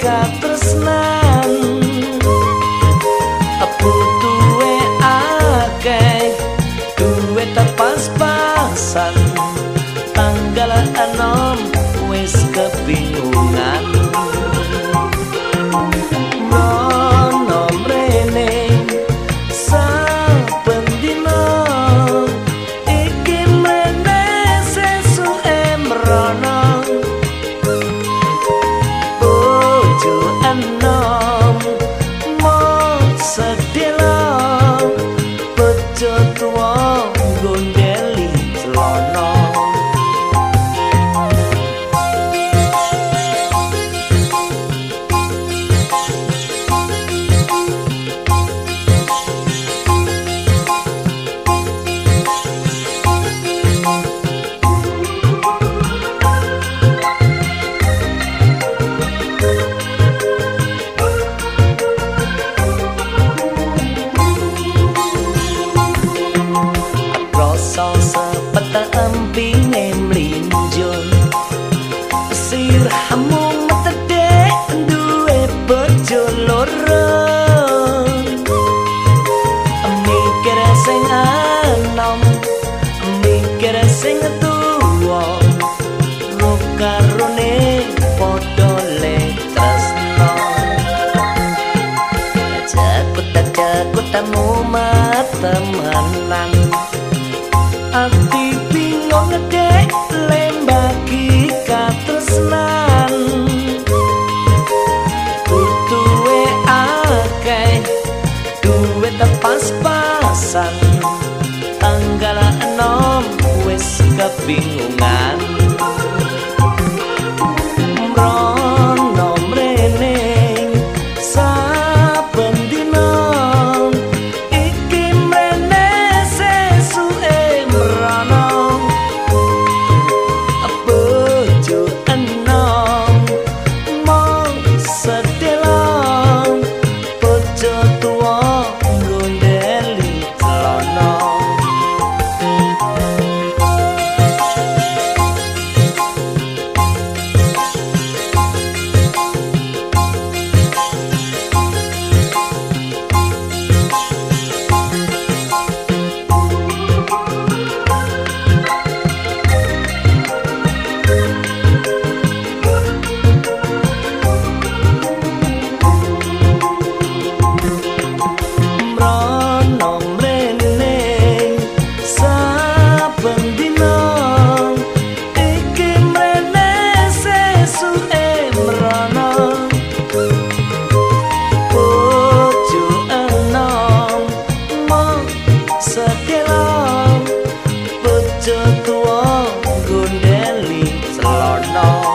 katresnan butuhe akeh duwe pas-pasan tanggal 6 wis kebingungan mono mrene saben dina iki mrene sesuke mrono bojo enom sedela bejo tuwa gondeli celana empine mlinjung sirahmu metedhe duwe bojo loro mikir sing anom mikir sing tuwa karone padha le tresno jakut-jakutamu matemenan ati bingung dek lembagi katresnan butuhe akeh duwe pas-pasan tanggal 6 wis kebingungan mrono mrene saben dina iki mrene sesuke mrono bojo enom mong sedela bojo tuwa gondeli celana sedela bojo tuwa gondeli celana